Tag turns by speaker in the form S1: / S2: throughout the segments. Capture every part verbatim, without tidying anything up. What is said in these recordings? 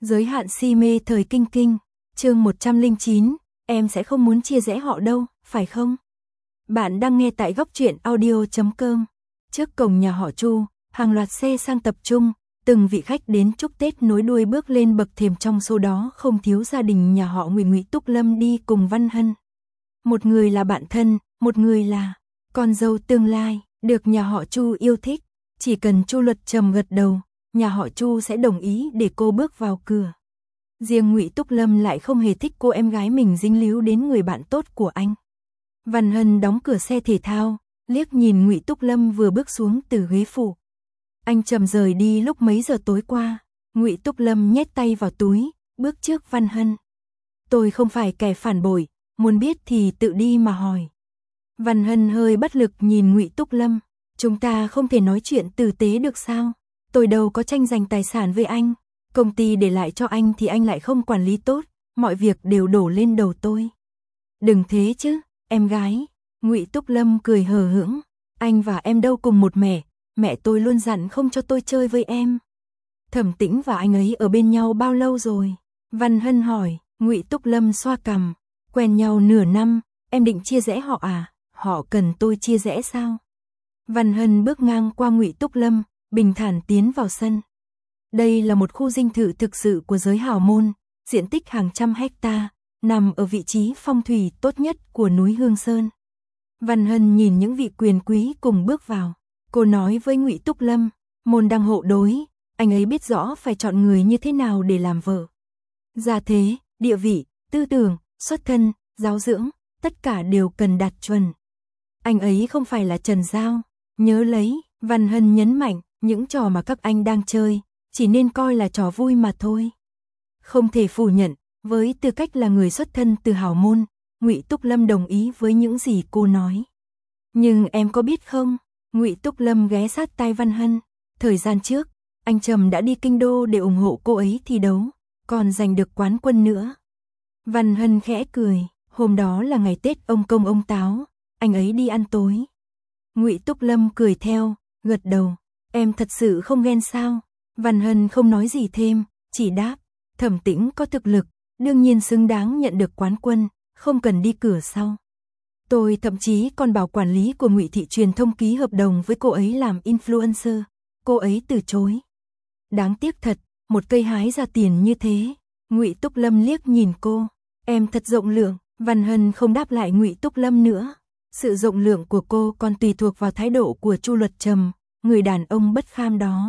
S1: Giới hạn si mê thời kinh kinh, chương một trăm lẻ chín, em sẽ không muốn chia rẽ họ đâu, phải không? Bạn đang nghe tại góc truyện audio chấm com. Trước cổng nhà họ Chu, hàng loạt xe sang tập trung, từng vị khách đến chúc Tết nối đuôi bước lên bậc thềm, trong số đó không thiếu gia đình nhà họ Ngụy Ngụy Túc Lâm đi cùng Văn Hân. Một người là bạn thân, một người là con dâu tương lai, được nhà họ Chu yêu thích, chỉ cần Chu Luật Trầm gật đầu, nhà họ Chu sẽ đồng ý để cô bước vào cửa. Riêng Ngụy Túc Lâm lại không hề thích cô em gái mình dính líu đến người bạn tốt của anh. Văn Hân đóng cửa xe thể thao, liếc nhìn Ngụy Túc Lâm vừa bước xuống từ ghế phụ. Anh Trầm rời đi lúc mấy giờ tối qua. Ngụy Túc Lâm nhét tay vào túi, bước trước Văn Hân. Tôi không phải kẻ phản bội, muốn biết thì tự đi mà hỏi. Văn Hân hơi bất lực nhìn Ngụy Túc Lâm. Chúng ta không thể nói chuyện tử tế được sao? Tôi đâu có tranh giành tài sản với anh. Công ty để lại cho anh thì anh lại không quản lý tốt, mọi việc đều đổ lên đầu tôi. Đừng thế chứ, em gái. Ngụy Túc Lâm cười hờ hững. Anh và em đâu cùng một mẹ, mẹ tôi luôn dặn không cho tôi chơi với em. Thẩm Tĩnh và anh ấy ở bên nhau bao lâu rồi? Văn Hân hỏi. Ngụy Túc Lâm xoa cằm. Quen nhau nửa năm, em định chia rẽ họ à? Họ cần tôi chia rẽ sao? Văn Hân bước ngang qua Ngụy Túc Lâm, bình thản tiến vào sân. Đây là một khu dinh thự thực sự của giới hào môn, diện tích hàng trăm hecta, nằm ở vị trí phong thủy tốt nhất của núi Hương Sơn. Văn Hân nhìn những vị quyền quý cùng bước vào. Cô nói với Ngụy Túc Lâm, môn đăng hộ đối, anh ấy biết rõ phải chọn người như thế nào để làm vợ. Gia thế, địa vị, tư tưởng, xuất thân, giáo dưỡng, tất cả đều cần đạt chuẩn. Anh ấy không phải là Trần Giao. Nhớ lấy, Văn Hân nhấn mạnh, những trò mà các anh đang chơi, chỉ nên coi là trò vui mà thôi. Không thể phủ nhận, với tư cách là người xuất thân từ hào môn, Ngụy Túc Lâm đồng ý với những gì cô nói. Nhưng em có biết không? Ngụy Túc Lâm ghé sát tai Văn Hân. Thời gian trước, anh Trầm đã đi kinh đô để ủng hộ cô ấy thi đấu, còn giành được quán quân nữa. Văn Hân khẽ cười. Hôm đó là ngày Tết ông Công ông Táo, anh ấy đi ăn tối. Ngụy Túc Lâm cười theo, gật đầu. Em thật sự không ghen sao? Văn Hân không nói gì thêm, chỉ đáp. Thẩm Tĩnh có thực lực, đương nhiên xứng đáng nhận được quán quân, không cần đi cửa sau. Tôi thậm chí còn bảo quản lý của Ngụy Thị Truyền thông ký hợp đồng với cô ấy làm influencer. Cô ấy từ chối. Đáng tiếc thật, một cây hái ra tiền như thế. Ngụy Túc Lâm liếc nhìn cô. Em thật rộng lượng. Văn Hân không đáp lại Ngụy Túc Lâm nữa. Sự rộng lượng của cô còn tùy thuộc vào thái độ của Chu Luật Trầm, người đàn ông bất kham đó.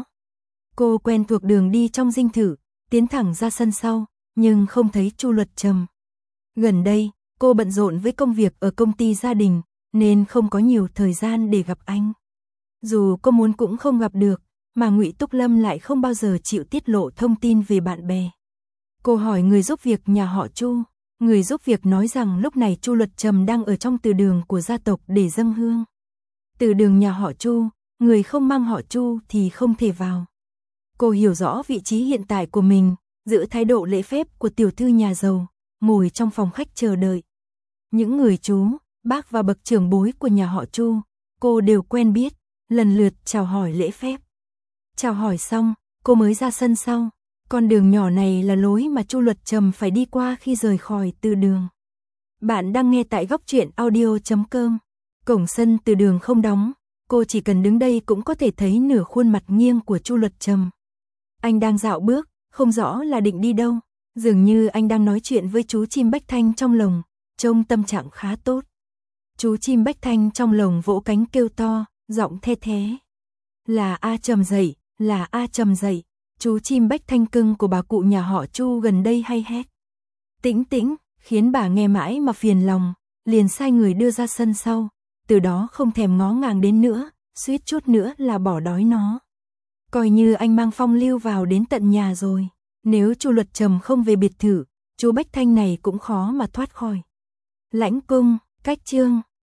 S1: Cô quen thuộc đường đi trong dinh thự, tiến thẳng ra sân sau, nhưng không thấy Chu Luật Trầm. Gần đây, cô bận rộn với công việc ở công ty gia đình, nên không có nhiều thời gian để gặp anh. Dù cô muốn cũng không gặp được, mà Ngụy Túc Lâm lại không bao giờ chịu tiết lộ thông tin về bạn bè. Cô hỏi người giúp việc nhà họ Chu. Người giúp việc nói rằng lúc này Chu Luật Trầm đang ở trong từ đường của gia tộc để dâng hương. Từ đường nhà họ Chu, người không mang họ Chu thì không thể vào. Cô hiểu rõ vị trí hiện tại của mình, giữ thái độ lễ phép của tiểu thư nhà giàu, ngồi trong phòng khách chờ đợi. Những người chú, bác và bậc trưởng bối của nhà họ Chu, cô đều quen biết, lần lượt chào hỏi lễ phép. Chào hỏi xong, cô mới ra sân sau. Con đường nhỏ này là lối mà Chu Luật Trầm phải đi qua khi rời khỏi từ đường. Bạn đang nghe tại góc truyện audio chấm com. Cổng sân từ đường không đóng, cô chỉ cần đứng đây cũng có thể thấy nửa khuôn mặt nghiêng của Chu Luật Trầm. Anh đang dạo bước, không rõ là định đi đâu. Dường như anh đang nói chuyện với chú chim Bách Thanh trong lồng, trông tâm trạng khá tốt. Chú chim Bách Thanh trong lồng vỗ cánh kêu to, giọng the thé. Là A Trầm dậy, là A Trầm dậy. Chú chim Bách Thanh cưng của bà cụ nhà họ Chu gần đây hay hét. Tĩnh tĩnh, khiến bà nghe mãi mà phiền lòng, liền sai người đưa ra sân sau, từ đó không thèm ngó ngàng đến nữa, suýt chút nữa là bỏ đói nó. Coi như anh mang phong lưu vào đến tận nhà rồi, nếu Chu Luật Trầm không về biệt thự, chú Bách Thanh này cũng khó mà thoát khỏi. Lãnh cung, cách chương.